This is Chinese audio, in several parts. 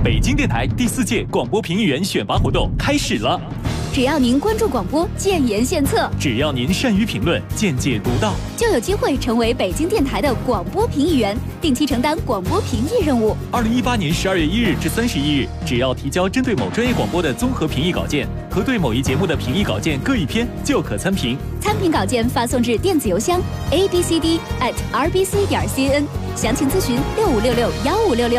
北京电台第4届广播评议员选拔活动开始了。 只要您关注广播，建言献策； 只要您善于评论，见解独到， 就有机会成为北京电台的广播评议员，定期承担广播评议任务。 2018年12月1日至31日，只要提交针对某专业广播的综合评议稿件和对某一节目的评议稿件各1篇，就可参评。 参评稿件发送至电子邮箱 abcd@rbc.cn， 详情咨询65661566。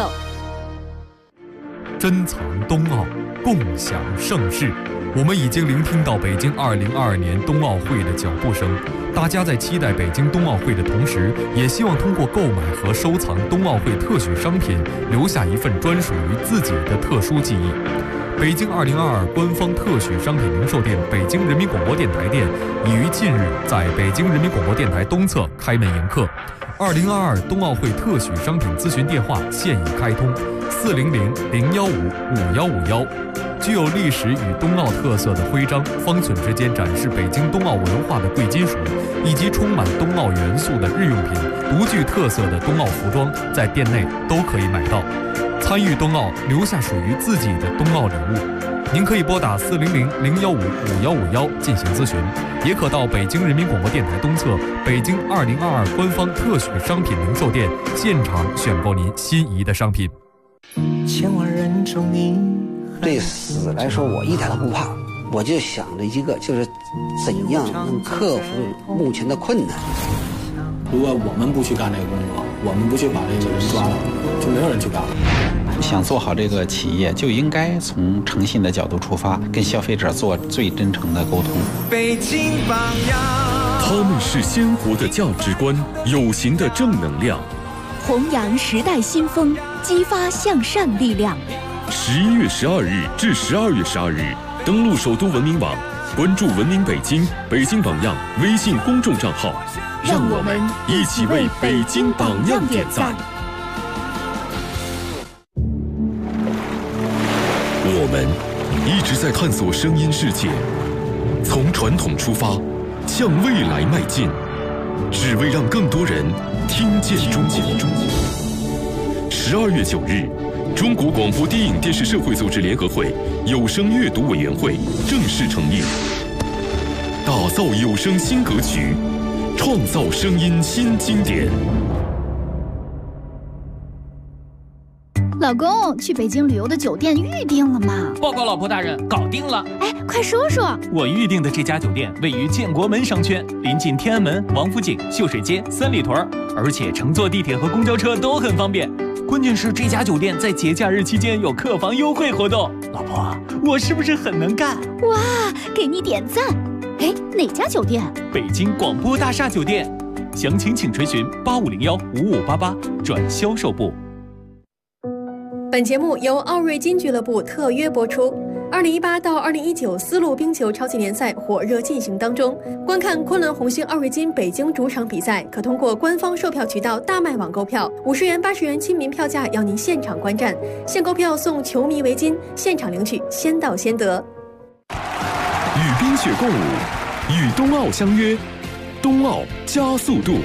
珍藏冬奥，共享盛世。我们已经聆听到北京2022年冬奥会的脚步声，大家在期待北京冬奥会的同时，也希望通过购买和收藏冬奥会特许商品，留下一份专属于自己的特殊记忆。北京2022官方特许商品零售店北京人民广播电台店已于近日在北京人民广播电台东侧开门迎客。2022冬奥会特许商品咨询电话现已开通，400-015-5151。具有历史与冬奥特色的徽章，方寸之间展示北京冬奥文化的贵金属，以及充满冬奥元素的日用品、独具特色的冬奥服装，在店内都可以买到。参与冬奥，留下属于自己的冬奥礼物。您可以拨打400-015-5151进行咨询，也可到北京人民广播电台东侧北京2022官方特许商品零售店现场选购您心仪的商品。 千万人中你。 对死来说，我一点都不怕，我就想着一个，就是怎样能克服目前的困难。 如果我们不去干这个工作，我们不去把这个人抓了，就没有人去干了。 想做好这个企业，就应该从诚信的角度出发，跟消费者做最真诚的沟通。 北京榜样， 他们是鲜活的价值观，有形的正能量， 弘扬时代新风，激发向善力量。 11月12日至12月12日，登录首都文明网，关注文明北京、北京榜样微信公众账号， 让我们一起为北京榜样点赞。 我们一直在探索声音世界，从传统出发，向未来迈进，只为让更多人听见中国。12月9日。中国广播电影电视社会组织联合会有声阅读委员会正式成立，打造有声新格局，创造声音新经典。 老公，去北京旅游的酒店预定了吗？ 报告老婆大人，搞定了。 哎，快说说。 我预定的这家酒店位于建国门商圈，临近天安门、王府井、秀水街、三里屯，而且乘坐地铁和公交车都很方便。关键是这家酒店在节假日期间有客房优惠活动。老婆，我是不是很能干？ 哇，给你点赞。哎，哪家酒店？ 北京广播大厦酒店。详情请垂询8501-5588转销售部。 本节目由奥瑞金俱乐部特约播出。2018到2019丝路冰球超级联赛火热进行当中，观看昆仑红星奥瑞金北京主场比赛，可通过官方售票渠道大麦网购票，50元、80元亲民票价，邀您现场观战，现购票送球迷围巾，现场领取，先到先得。 与冰雪共舞，与冬奥相约，冬奥加速度。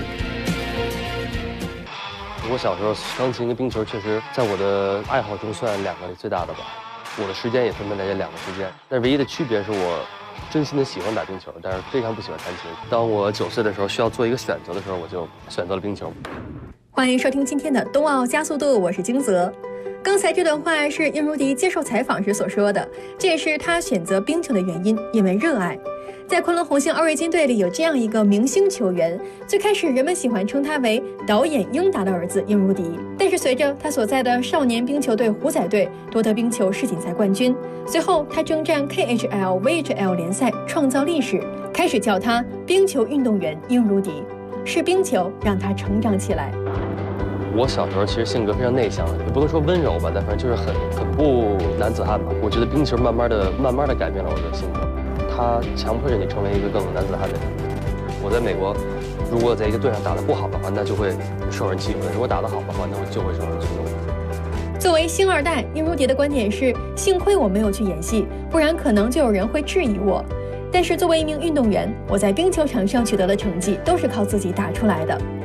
我小时候钢琴跟冰球确实在我的爱好中算2个最大的吧。我的时间也分配在这2个之间，但唯一的区别是我真心的喜欢打冰球，但是非常不喜欢弹琴。当我9岁的时候需要做一个选择的时候，我就选择了冰球。 欢迎收听今天的冬奥加速度，我是金泽。刚才这段话是殷如迪接受采访时所说的，这也是他选择冰球的原因，因为热爱。在昆仑红星奥瑞金队里有这样一个明星球员，最开始人们喜欢称他为导演英达的儿子殷如迪，但是随着他所在的少年冰球队虎仔队夺得冰球世锦赛冠军，随后他征战 KHL、VHL 联赛创造历史，开始叫他冰球运动员殷如迪，是冰球让他成长起来。 我小时候其实性格非常内向，也不能说温柔吧，但反正就是很不男子汉吧。我觉得冰球慢慢的改变了我的性格。他强迫着你成为一个更男子汉的人。我在美国，如果在一个队上打得不好的话，那就会受人欺负；如果打得好的话，那就会受人尊重。 作为星2代，殷如迪的观点是：幸亏我没有去演戏，不然可能就有人会质疑我。但是作为一名运动员，我在冰球场上取得的成绩都是靠自己打出来的。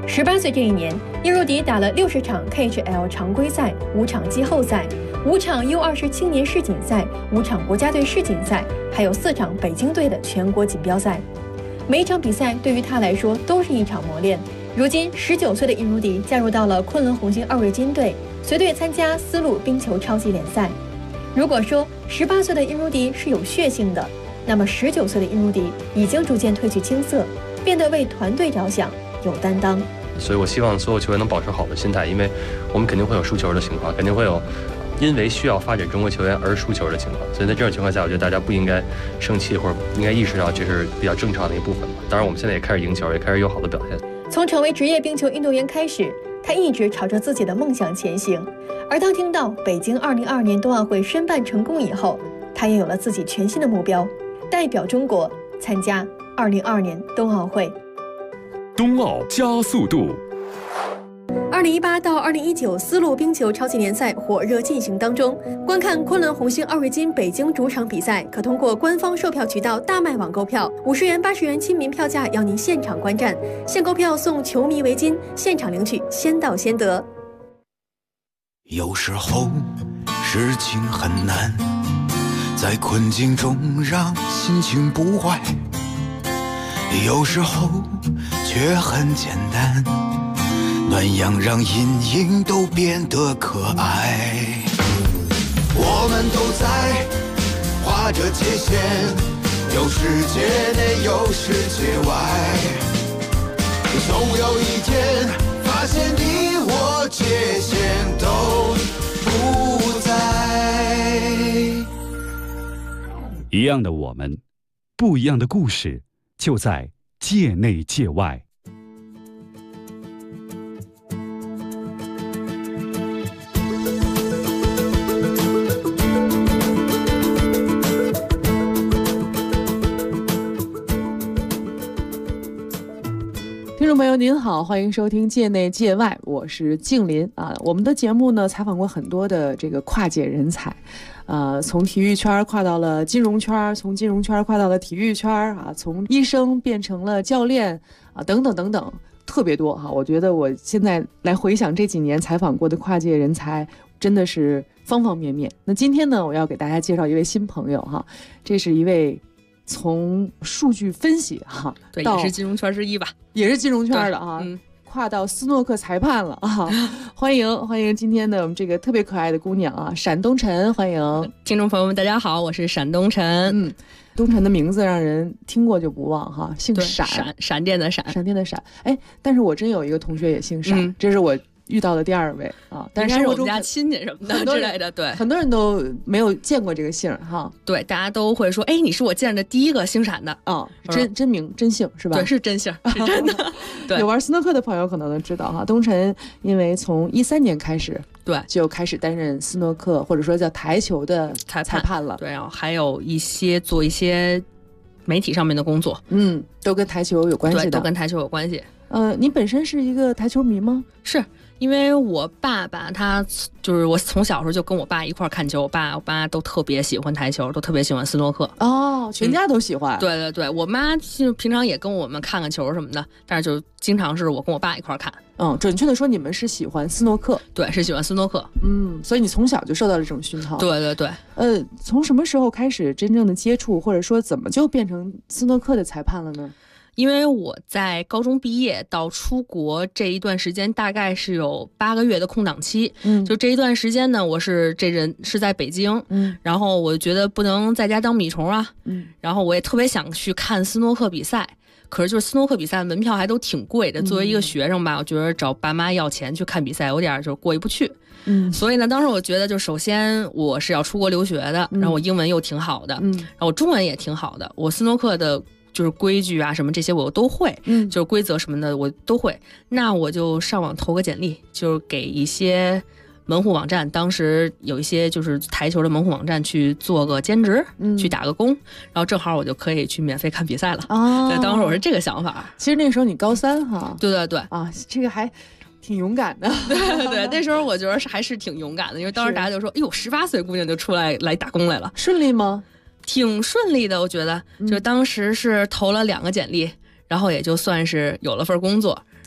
18岁这一年，叶若迪打了60场 KHL 常规赛、5场季后赛、5场 U20 青年世锦赛、5场国家队世锦赛，还有4场北京队的全国锦标赛。每一场比赛对于他来说都是一场磨练。如今19岁的叶如迪加入到了昆仑红星2卫金队，随队参加丝路冰球超级联赛。如果说18岁的叶如迪是有血性的，那么19岁的叶如迪已经逐渐褪去青涩，变得为团队着想，有担当。 所以我希望所有球员能保持好的心态，因为我们肯定会有输球的情况，肯定会有因为需要发展中国球员而输球的情况。所以在这种情况下，我觉得大家不应该生气，或者应该意识到这是比较正常的一部分。当然我们现在也开始赢球，也开始有好的表现。 从成为职业冰球运动员开始，他一直朝着自己的梦想前行。而当听到北京2022年冬奥会申办成功以后，他也有了自己全新的目标，代表中国参加2022年冬奥会。 冬奥加速度。 2018到2019丝路冰球超级联赛火热进行当中，观看昆仑红星2卫金北京主场比赛，可通过官方售票渠道大麦网购票，50元、80元亲民票价，邀您现场观战，现购票送球迷围巾，现场领取，先到先得。 有时候事情很难，在困境中让心情不坏，有时候却很简单，暖阳让阴影都变得可爱。我们都在画着界限，有世界内有世界外，总有一天发现你我界限都不在。 一样的我们，不一样的故事，就在界内界外。 听众朋友您好，欢迎收听界内界外，我是静林啊。我们的节目呢采访过很多的这个跨界人才，从体育圈跨到了金融圈，从金融圈跨到了体育圈啊，从医生变成了教练啊，等等等等，特别多哈。我觉得我现在来回想这几年采访过的跨界人才，真的是方方面面。那今天呢，我要给大家介绍一位新朋友哈，这是一位从数据分析哈， 对，也是金融圈之一吧， 也是金融圈的啊，跨到斯诺克裁判了啊！欢迎今天的我们这个特别可爱的姑娘啊，闪东辰，欢迎听众朋友们，大家好，我是闪东辰。 东辰的名字让人听过就不忘哈，姓闪， 闪电的闪， 闪电的闪。哎，但是我真有一个同学也姓闪，这是我遇到的第二位啊，但是生活中我们家亲戚什么的之类的，对， 很多人都没有见过这个姓哈。 对，大家都会说，哎，你是我见的第一个姓闪的啊，真名真姓是吧？ 对，是真姓，是真的。对， 有玩斯诺克的朋友可能都知道哈，东辰因为从13年开始， 对， 就开始担任斯诺克或者说叫台球的裁判了， 对，然后还有做一些媒体上面的工作， 都跟台球有关系的， 对，都跟台球有关系。 你本身是一个台球迷吗？ 是。因为我爸爸他就是我从小时候就跟我爸一块看球，我爸都特别喜欢台球，都特别喜欢斯诺克。 哦，全家都喜欢。 对对对，我妈就平常也跟我们看球什么的，但是就经常是我跟我爸一块看。 准确的说，你们是喜欢斯诺克。 对，是喜欢斯诺克。 所以你从小就受到了这种熏陶。 对对对。 从什么时候开始真正的接触，或者说怎么就变成斯诺克的裁判了呢？ 因为我在高中毕业到出国这一段时间大概是有8个月的空档期，就这一段时间呢，我是在北京，然后我觉得不能在家当米虫啊，然后我也特别想去看斯诺克比赛，可是就是斯诺克比赛门票还都挺贵的，作为一个学生吧，我觉得找爸妈要钱去看比赛有点就过意不去。所以呢，当时我觉得就首先我是要出国留学的，然后我英文又挺好的，然后我中文也挺好的，我斯诺克的就是规矩啊什么这些我都会，就是规则什么的我都会。那我就上网投个简历，就是给一些门户网站，当时有一些就是台球的门户网站去做个兼职，去打个工，然后正好我就可以去免费看比赛了。对，当时我是这个想法。 其实那时候你高3哈。 对对对啊，这个还挺勇敢的。 对对，那时候我觉得还是挺勇敢的，因为当时大家就说，哎呦，18岁姑娘就出来打工来了。 顺利吗？ 挺顺利的，我觉得，就当时是投了2个简历，然后也就算是有了份工作，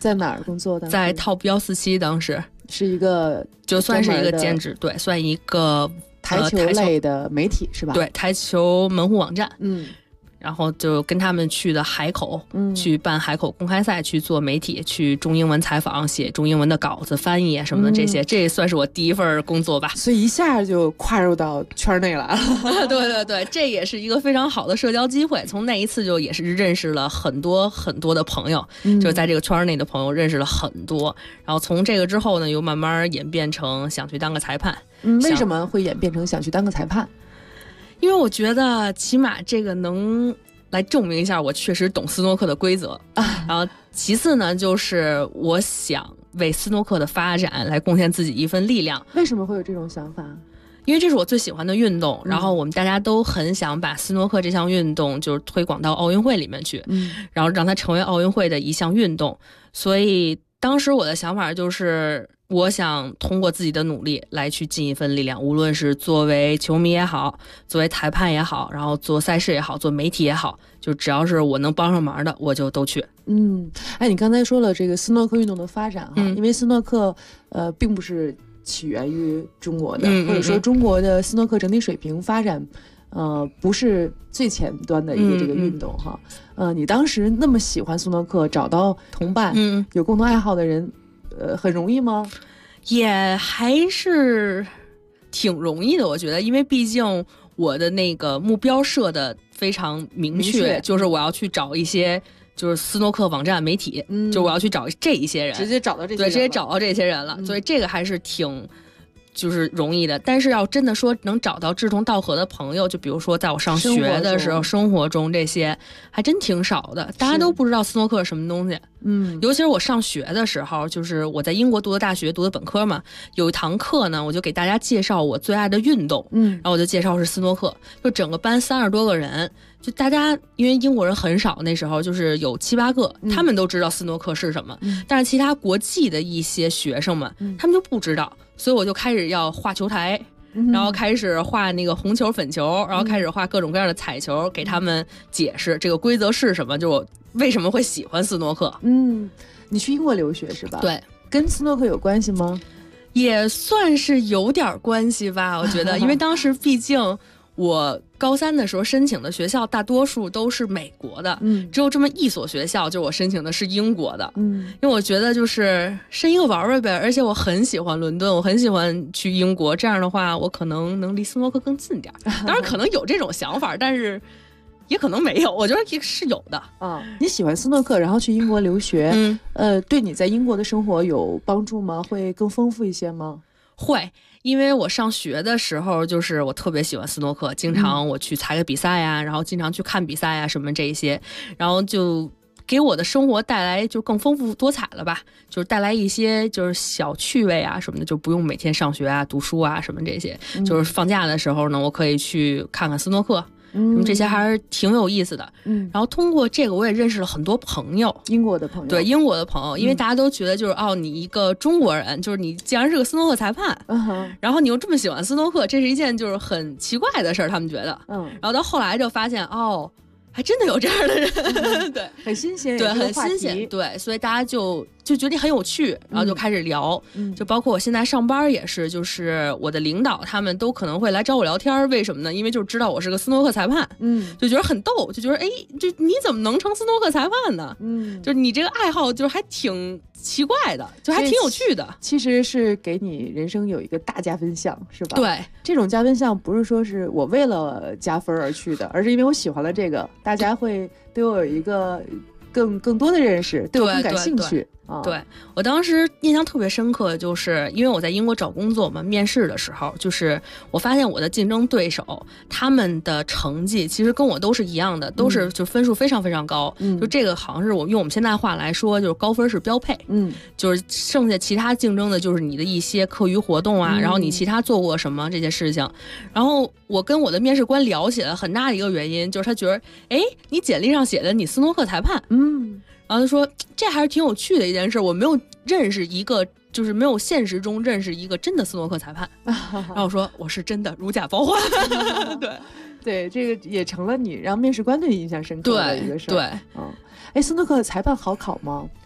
在哪儿工作的？ 在 Top 147，当时是一个就算是一个兼职，对，算一个台球类的媒体是吧？ 对，台球门户网站。然后就跟他们去的海口，去办海口公开赛，去做媒体，去中英文采访，写中英文的稿子、翻译什么的这些，这算是我第一份工作吧。 所以一下就跨入到圈内了。 对对对，这也是一个非常好的社交机会。从那一次就也是认识了很多很多的朋友，就是在这个圈内的朋友认识了很多。然后从这个之后呢，又慢慢演变成想去当个裁判。 为什么会演变成想去当个裁判？ 因为我觉得起码这个能来证明一下我确实懂斯诺克的规则然后其次呢，就是我想为斯诺克的发展来贡献自己一份力量。 为什么会有这种想法？ 因为这是我最喜欢的运动，然后我们大家都很想把斯诺克这项运动就是推广到奥运会里面去，然后让它成为奥运会的一项运动。所以当时我的想法就是我想通过自己的努力来去尽一份力量，无论是作为球迷也好，作为裁判也好，然后做赛事也好，做媒体也好，就只要是我能帮上忙的我就都去。 你刚才说了这个斯诺克运动的发展因为斯诺克并不是起源于中国的，或者说中国的斯诺克整体水平发展不是最前端的一个这个运动你当时那么喜欢斯诺克，找到同伴有共同爱好的人很容易吗？ 也还是挺容易的，我觉得，因为毕竟我的那个目标设的非常明确，就是我要去找一些就是斯诺克网站媒体，就我要去找这一些人， 直接找到这些人， 对，直接找到这些人了，所以这个还是挺就是容易的。但是要真的说能找到志同道合的朋友，就比如说在我上学的时候，生活中这些还真挺少的，大家都不知道斯诺克是什么东西。尤其是我上学的时候，就是我在英国读的大学，读的本科嘛，有一堂课呢，我就给大家介绍我最爱的运动，然后我就介绍是斯诺克，就整个班30多个人，就大家因为英国人很少，那时候就是有7、8个，他们都知道斯诺克是什么，但是其他国际的一些学生们，他们就不知道，所以我就开始要画球台。然后开始画那个红球粉球，然后开始画各种各样的彩球，给他们解释这个规则是什么，就我为什么会喜欢斯诺克。 你去英国留学是吧？ 对， 跟斯诺克有关系吗？ 也算是有点关系吧，我觉得因为当时毕竟我高3的时候申请的学校大多数都是美国的，只有这么一所学校，就我申请的是英国的，因为我觉得就是申一个玩玩呗，而且我很喜欢伦敦，我很喜欢去英国，这样的话我可能能离斯诺克更近点当然可能有这种想法，但是也可能没有，我觉得也是有的。 你喜欢斯诺克，然后去英国留学，对你在英国的生活有帮助吗？会更丰富一些吗？ 会，因为我上学的时候，就是我特别喜欢斯诺克，经常我去参个比赛呀，然后经常去看比赛呀，什么这一些，然后就给我的生活带来就更丰富多彩了吧，就是带来一些就是小趣味啊什么的，就不用每天上学啊、读书啊什么这些，就是放假的时候呢，我可以去看看斯诺克。这些还是挺有意思的。然后通过这个我也认识了很多朋友， 英国的朋友， 对，英国的朋友，因为大家都觉得就是你一个中国人，就是你既然是个斯诺克裁判，然后你又这么喜欢斯诺克，这是一件就是很奇怪的事儿，他们觉得，然后到后来就发现还真的有这样的人，对， 很新鲜， 对，很新鲜，对，所以大家就觉得很有趣，然后就开始聊，就包括我现在上班也是，就是我的领导他们都可能会来找我聊天，为什么呢？因为就知道我是个斯诺克裁判，就觉得很逗，就觉得就你怎么能成斯诺克裁判呢？就是你这个爱好就是还挺奇怪的，就还挺有趣的， 其实是给你人生有一个大加分项，是吧？ 对， 这种加分项不是说是我为了加分而去的，而是因为我喜欢了这个，大家会对我有一个更多的认识，对我更感兴趣。 对，我当时印象特别深刻，就是因为我在英国找工作嘛，面试的时候，就是我发现我的竞争对手他们的成绩其实跟我都是一样的，都是就分数非常非常高，就这个好像是用我们现在话来说，就是高分是标配，就是剩下其他竞争的就是你的一些课余活动啊，然后你其他做过什么这些事情，然后我跟我的面试官聊起来，很大的一个原因就是他觉得，你简历上写的你斯诺克裁判，然后他说这还是挺有趣的一件事，我没有认识一个，就是没有现实中认识一个真的斯诺克裁判。然后我说我是真的，如假包换。 对，这个也成了你让面试官对你印象深刻的一个事儿。 对， 斯诺克裁判好考吗？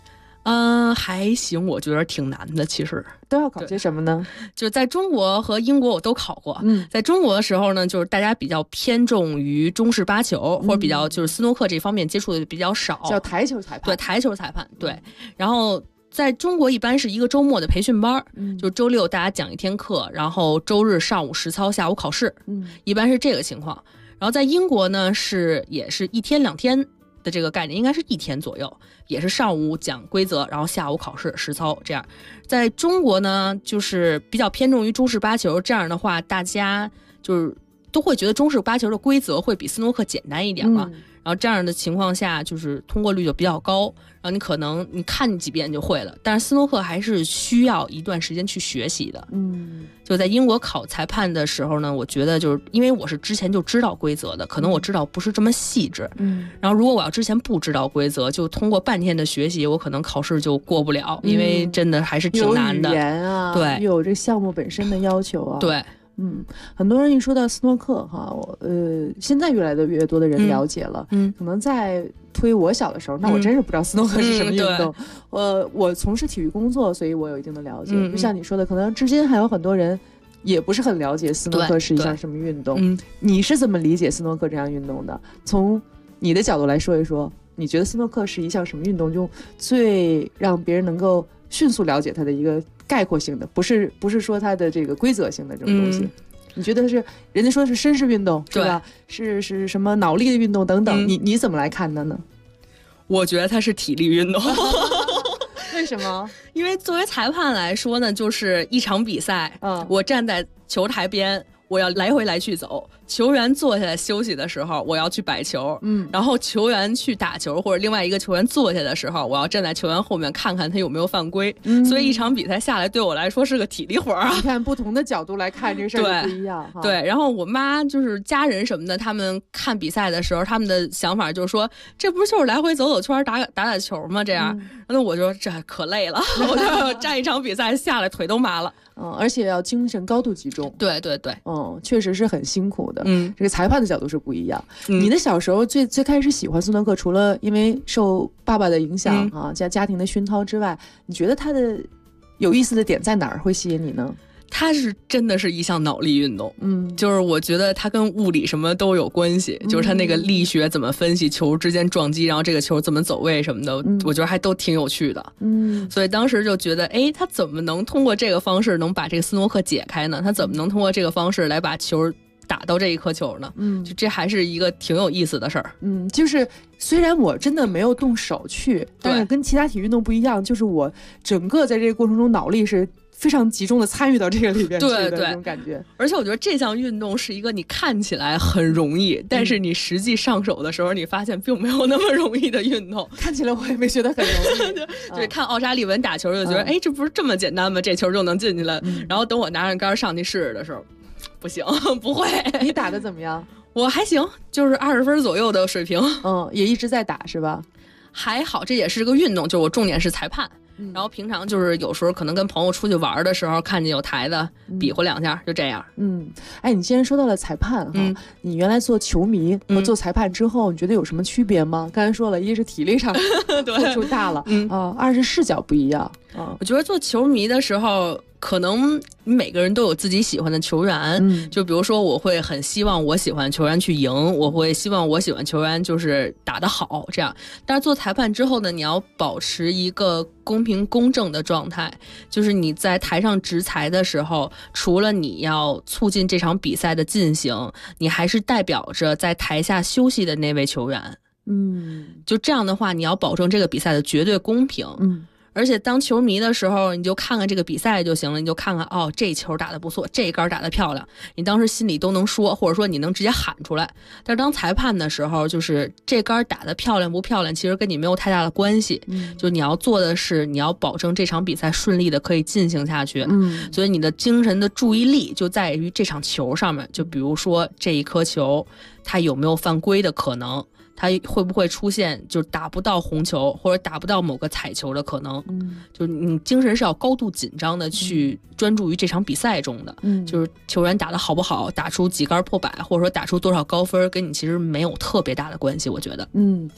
还行，我觉得挺难的。其实都要考些什么呢？ 就在中国和英国我都考过。在中国的时候呢，就是大家比较偏重于中式八球，或者比较就是斯诺克这方面接触的比较少， 叫台球裁判。 对，台球裁判。对，然后在中国一般是一个周末的培训班，就周六大家讲一天课，然后周日上午实操，下午考试，一般是这个情况。然后在英国呢也是1天2天的这个概念，应该是1天左右，也是上午讲规则，然后下午考试实操这样。在中国呢，就是比较偏重于中式八球，这样的话大家就是都会觉得中式八球的规则会比斯诺克简单一点嘛。然后这样的情况下，就是通过率就比较高，然后你可能你看几遍就会了。但是斯诺克还是需要一段时间去学习的。就在英国考裁判的时候呢，我觉得就是因为我是之前就知道规则的，可能我知道不是这么细致。然后如果我要之前不知道规则，就通过半天的学习，我可能考试就过不了，因为真的还是挺难的。 有语言啊， 对， 有这项目本身的要求啊， 对。 很多人一说到斯诺克哈，现在越来越多的人了解了。可能在推我小的时候，那我真是不知道斯诺克是什么运动。我从事体育工作，所以我有一定的了解。就像你说的，可能至今还有很多人也不是很了解斯诺克是一项什么运动。你是怎么理解斯诺克这项运动的？从你的角度来说一说，你觉得斯诺克是一项什么运动，就最让别人能够迅速了解它的一个概括性的，不是说它的这个规则性的这种东西。你觉得是人家说是绅士运动是吧？是什么脑力的运动等等，你怎么来看的呢？ 我觉得它是体力运动。 为什么？ 因为作为裁判来说呢，就是一场比赛，我站在球台边，我要来回来去走，球员坐下来休息的时候，我要去摆球，然后球员去打球或者另外一个球员坐下的时候，我要站在球员后面看看他有没有犯规。所以一场比赛下来对我来说是个体力活啊。 你看不同的角度来看这个事儿不一样。 对，然后我妈就是家人什么的，他们看比赛的时候，他们的想法就是说，这不就是来回走走圈打球吗？这样，那我就这可累了，我就站一场比赛下来腿都麻了。 而且要精神高度集中。 对， 确实是很辛苦的。这个裁判的角度是不一样。你的小时候最开始喜欢斯诺克，除了因为受爸爸的影响加家庭的熏陶之外，你觉得它的有意思的点在哪儿会吸引你呢？ 它是真的是一项脑力运动，就是我觉得它跟物理什么都有关系，就是它那个力学怎么分析球之间撞击，然后这个球怎么走位什么的，我觉得还都挺有趣的。所以当时就觉得，他怎么能通过这个方式能把这个斯诺克解开呢？他怎么能通过这个方式来把球打到这一颗球呢？就这还是一个挺有意思的事儿。 就是虽然我真的没有动手去，但是跟其他体育运动不一样，就是我整个在这个过程中脑力是非常集中的参与到这个里边去的这种感觉。 而且我觉得这项运动是一个你看起来很容易，但是你实际上手的时候，你发现并没有那么容易的运动。 看起来我也没觉得很容易。 对，看奥沙利文打球就觉得，这不是这么简单吗？这球就能进去了。然后等我拿着杆上去试的时候，不行，不会。 你打的怎么样？ 我还行，就是20分左右的水平。 也一直在打是吧？ 还好，这也是个运动，就是我重点是裁判。然后平常就是有时候可能跟朋友出去玩的时候，看见有台子比划2下，就这样。 你既然说到了裁判你原来做球迷和做裁判之后，你觉得有什么区别吗？刚才说了，一是体力上付出大了，二是视角不一样。 我觉得做球迷的时候，可能每个人都有自己喜欢的球员，就比如说我会很希望我喜欢球员去赢，我会希望我喜欢球员就是打得好这样。但是做裁判之后呢，你要保持一个公平公正的状态，就是你在台上执裁的时候，除了你要促进这场比赛的进行，你还是代表着在台下休息的那位球员。就这样的话，你要保证这个比赛的绝对公平。而且当球迷的时候，你就看看这个比赛就行了，你就看看这球打得不错，这杆打得漂亮，你当时心里都能说，或者说你能直接喊出来。但是当裁判的时候，就是这杆打得漂亮不漂亮，其实跟你没有太大的关系。就你要做的是，你要保证这场比赛顺利的可以进行下去。所以你的精神的注意力就在于这场球上面，就比如说这一颗球，它有没有犯规的可能。它会不会出现就是打不到红球或者打不到某个彩球的可能？就是你精神是要高度紧张的去专注于这场比赛中的。就是球员打得好不好，打出几杆破百，或者说打出多少高分，跟你其实没有特别大的关系，我觉得。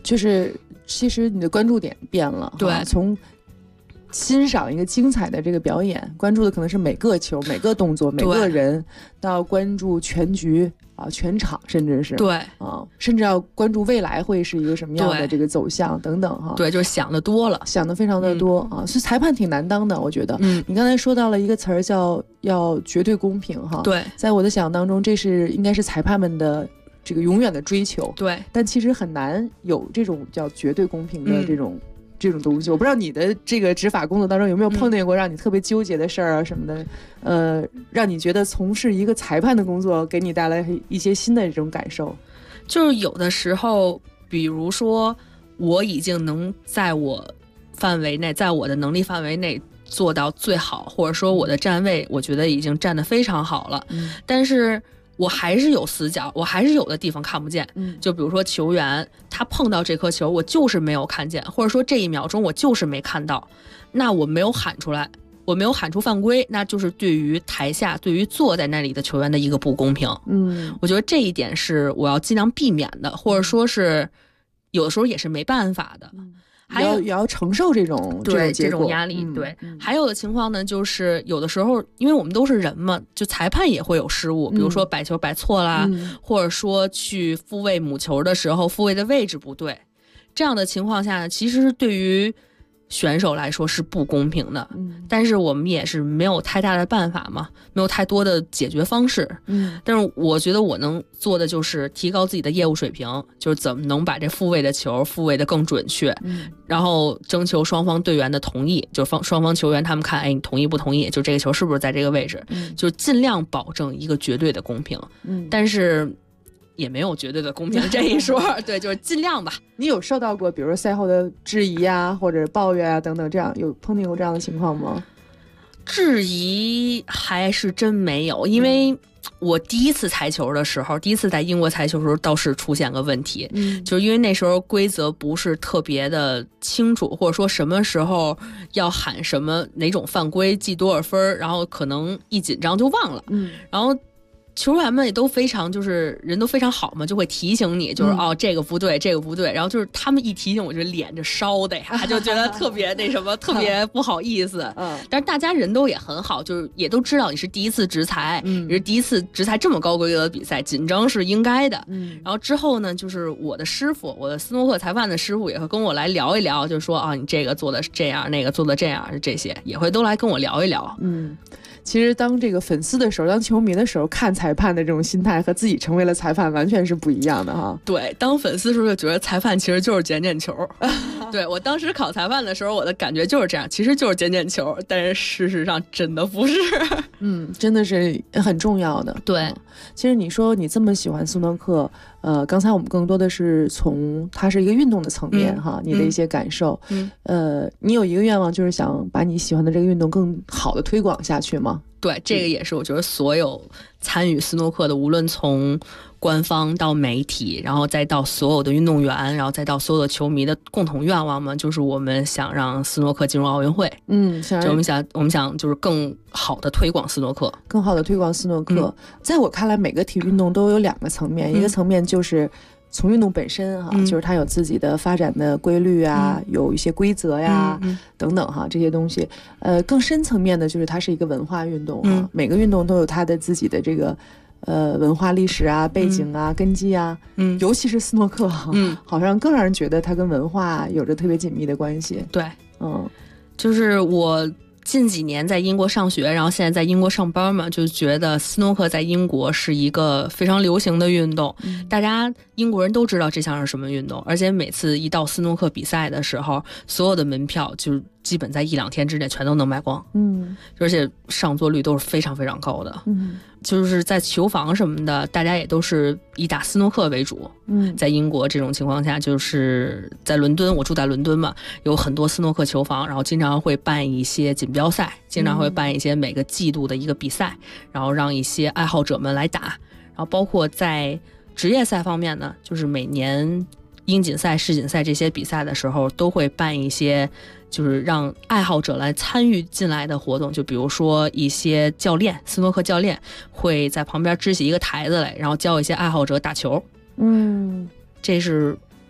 就是其实你的关注点变了， 对， 从欣赏一个精彩的这个表演，关注的可能是每个球、每个动作、每个人，到关注全局啊、全场，甚至是对啊，甚至要关注未来会是一个什么样的这个走向等等哈。 对，就是想的多了， 想的非常的多啊，所以裁判挺难当的，我觉得。你刚才说到了一个词儿叫要绝对公平哈。 对， 在我的想象当中，这是应该是裁判们的这个永远的追求。 对， 但其实很难有这种叫绝对公平的这种东西。我不知道你的这个执法工作当中有没有碰见过让你特别纠结的事儿啊什么的，让你觉得从事一个裁判的工作给你带来一些新的这种感受。 就是有的时候，比如说我已经能在我范围内，在我的能力范围内做到最好，或者说我的站位我觉得已经站得非常好了，但是我还是有死角，我还是有的地方看不见。就比如说球员他碰到这颗球，我就是没有看见，或者说这一秒钟我就是没看到，那我没有喊出来，我没有喊出犯规，那就是对于台下、对于坐在那里的球员的一个不公平。我觉得这一点是我要尽量避免的，或者说是有的时候也是没办法的。还有也要承受这种压力。对，还有的情况呢，就是有的时候，因为我们都是人嘛，就裁判也会有失误，比如说摆球摆错啦，或者说去复位母球的时候，复位的位置不对，这样的情况下呢，其实对于选手来说是不公平的。但是我们也是没有太大的办法嘛，没有太多的解决方式。但是我觉得我能做的就是提高自己的业务水平，就是怎么能把这复位的球复位的更准确，然后征求双方队员的同意，就双方球员他们看，哎，你同意不同意？就这个球是不是在这个位置？就尽量保证一个绝对的公平。但是也没有绝对的公平这一说。对，就是尽量吧。 你有受到过比如说赛后的质疑啊或者抱怨啊等等，这样有碰见过这样的情况吗？ 质疑还是真没有，因为我第一次裁球的时候，第一次在英国裁球的时候倒是出现个问题，就是因为那时候规则不是特别的清楚，或者说什么时候要喊什么哪种犯规记多少分，然后可能一紧张就忘了，然后球员们也都非常就是人都非常好嘛，就会提醒你，就是哦这个不对这个不对，然后就是他们一提醒我就脸就烧的呀，就觉得特别那什么特别不好意思。但是大家人都也很好，就是也都知道你是第一次执裁，也是第一次执裁这么高规格的比赛，紧张是应该的。然后之后呢，就是我的师傅，我的斯诺克裁判的师傅也会跟我来聊一聊，就是说啊你这个做的这样，那个做的这样，这些也会都来跟我聊一聊。 其实当这个粉丝的时候，当球迷的时候，看裁判的这种心态和自己成为了裁判完全是不一样的哈。 对，当粉丝的时候就觉得裁判其实就是捡捡球。对，我当时考裁判的时候，我的感觉就是这样，其实就是捡捡球，但是事实上真的不是。 真的是很重要的。 对， 其实你说你这么喜欢斯诺克，刚才我们更多的是从它是一个运动的层面哈，你的一些感受。你有一个愿望，就是想把你喜欢的这个运动更好的推广下去吗？ 对，这个也是我觉得所有参与斯诺克的，无论从官方到媒体，然后再到所有的运动员，然后再到所有的球迷的共同愿望嘛，就是我们想让斯诺克进入奥运会。就我们想就是更好的推广斯诺克， 更好的推广斯诺克。在我看来，每个体育运动都有两个层面，一个层面就是从运动本身哈，就是它有自己的发展的规律啊，有一些规则呀，等等哈，这些东西。更深层面的就是它是一个文化运动哈，每个运动都有它的自己的这个文化历史啊、背景啊、根基啊。尤其是斯诺克哈，好像更让人觉得它跟文化有着特别紧密的关系。 对，就是我近几年在英国上学，然后现在在英国上班嘛，就觉得斯诺克在英国是一个非常流行的运动，大家英国人都知道这项是什么运动，而且每次一到斯诺克比赛的时候，所有的门票就基本在1-2天之内全都能卖光。而且上座率都是非常非常高的。就是在球房什么的，大家也都是以打斯诺克为主。在英国这种情况下，就是在伦敦，我住在伦敦嘛，有很多斯诺克球房，然后经常会办一些锦标赛，经常会办一些每个季度的一个比赛，然后让一些爱好者们来打。然后包括在职业赛方面呢，就是每年英锦赛、世锦赛这些比赛的时候，都会办一些就是让爱好者来参与进来的活动，就比如说一些教练，斯诺克教练会在旁边支起一个台子来，然后教一些爱好者打球。这是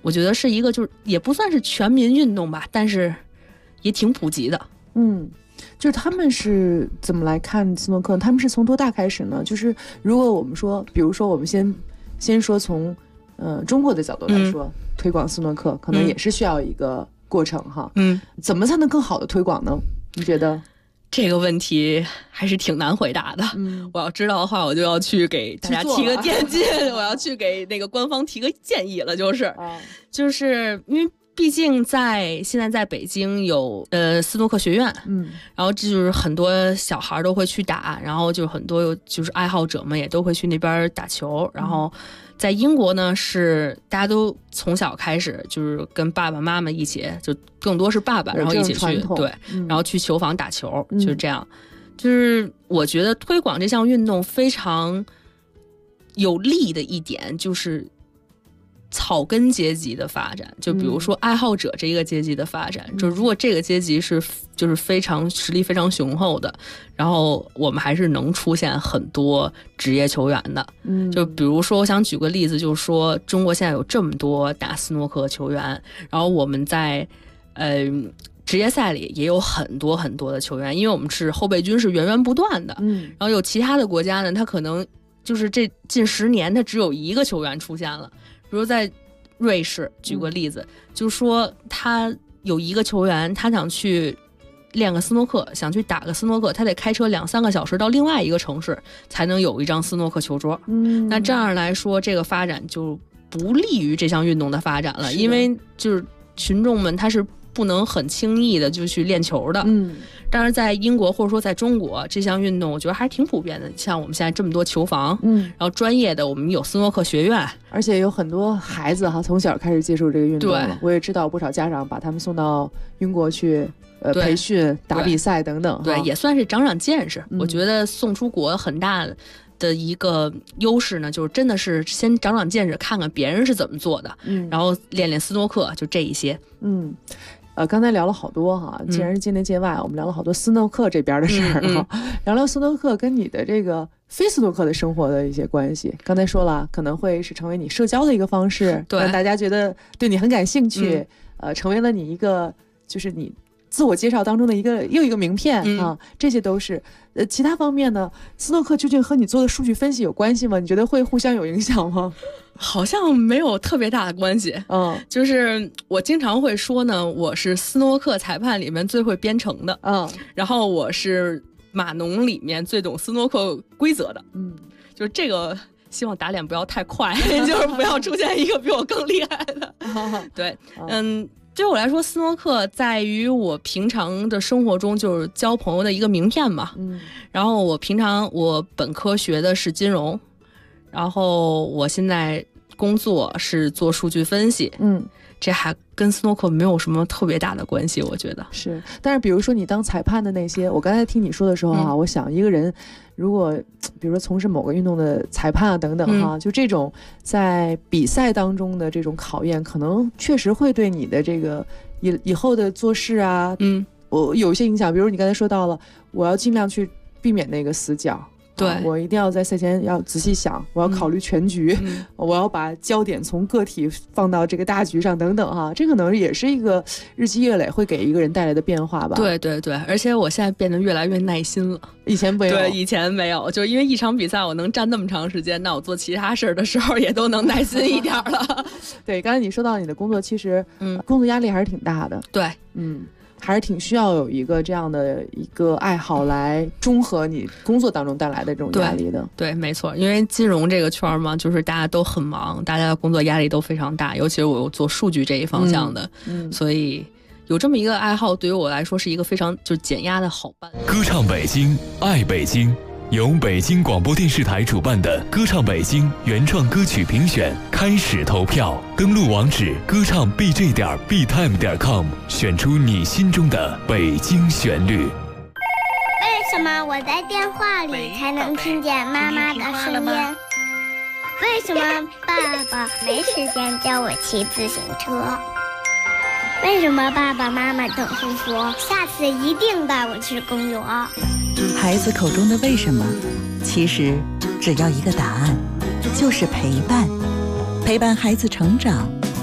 我觉得是一个就是也不算是全民运动吧，但是也挺普及的。 就是他们是怎么来看斯诺克？他们是从多大开始呢？就是如果我们说，比如说我们先说从中国的角度来说，推广斯诺克可能也是需要一个过程哈。怎么才能更好的推广呢？你觉得？ 这个问题还是挺难回答的。我要知道的话，我就要去给大家提个电进，我要去给那个官方提个建议了，就是因为毕竟现在在北京有斯诺克学院，然后这就是很多小孩都会去打，然后就很多就是爱好者们也都会去那边打球，然后在英国呢是大家都从小开始就是跟爸爸妈妈一起，就更多是爸爸，然后一起去对，然后去球房打球，就是这样。就是我觉得推广这项运动非常有利的一点就是草根阶级的发展，就比如说爱好者这一个阶级的发展，就如果这个阶级就是非常实力非常雄厚的，然后我们还是能出现很多职业球员的。就比如说我想举个例子，就是说中国现在有这么多打斯诺克球员，然后我们在职业赛里也有很多很多的球员，因为我们是后备军是源源不断的，然后有其他的国家呢，他可能就是这近10年他只有一个球员出现了。比如在瑞士举个例子，就是说他有一个球员，他想去练个斯诺克，想去打个斯诺克，他得开车2-3个小时到另外一个城市才能有一张斯诺克球桌。那这样来说，这个发展就不利于这项运动的发展了，因为就是群众们他是不能很轻易的就去练球的。但是在英国或者说在中国，这项运动我觉得还是挺普遍的。像我们现在这么多球房，然后专业的我们有斯诺克学院， 而且有很多孩子从小开始接触这个运动了。我也知道不少家长把他们送到英国去培训、打比赛等等。 对，也算是长见识。我觉得送出国很大的一个优势呢，就是真的是先长见识，看看别人是怎么做的，然后练练斯诺克，就这一些。 刚才聊了好多哈，既然是界内界外，我们聊了好多斯诺克这边的事儿哈，聊聊斯诺克跟你的这个非斯诺克的生活的一些关系。刚才说了，可能会是成为你社交的一个方式，让大家觉得对你很感兴趣，成为了你一个就是你自我介绍当中的又一个名片啊，这些都是。其他方面呢，斯诺克究竟和你做的数据分析有关系吗？你觉得会互相有影响吗？ 好像没有特别大的关系。就是我经常会说呢，我是斯诺克裁判里面最会编程的，然后我是码农里面最懂斯诺克规则的。就是这个希望打脸不要太快，就是不要出现一个比我更厉害的。对，对我来说，斯诺克在于我平常的生活中就是交朋友的一个名片嘛。然后我本科学的是金融，然后我现在工作是做数据分析。这还跟斯诺克没有什么特别大的关系，我觉得是。但是比如说你当裁判的那些，我刚才听你说的时候我想一个人如果比如说从事某个运动的裁判等等就这种在比赛当中的这种考验，可能确实会对你的这个以后的做事我有一些影响。比如你刚才说到了，我要尽量去避免那个死角。对，我一定要在赛前要仔细想，我要考虑全局，我要把焦点从个体放到这个大局上等等这可能也是一个日积月累会给一个人带来的变化吧。 对对对，而且我现在变得越来越耐心了， 以前没有。 对，以前没有，就因为一场比赛我能站那么长时间，那我做其他事儿的时候也都能耐心一点了。 对，刚才你说到你的工作，其实工作压力还是挺大的。 对， 还是挺需要有一个这样的一个爱好来中和你工作当中带来的这种压力的。 对，没错，因为金融这个圈嘛，就是大家都很忙，大家的工作压力都非常大，尤其是我做数据这一方向的，所以有这么一个爱好，对于我来说是一个非常就减压的好办法。 歌唱北京，爱北京，由北京广播电视台主办的歌唱北京原创歌曲评选开始投票，登录网址歌唱 bj.btime.com， 选出你心中的北京旋律。 为什么我在电话里才能听见妈妈的声音？为什么爸爸没时间教我骑自行车？为什么爸爸妈妈总是说下次一定带我去公园？ 孩子口中的为什么，其实只要一个答案，就是陪伴。陪伴孩子成长，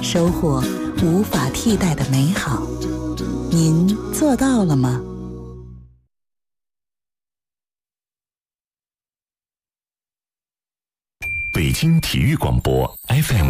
收获无法替代的美好。您做到了吗？ 北京体育广播 FM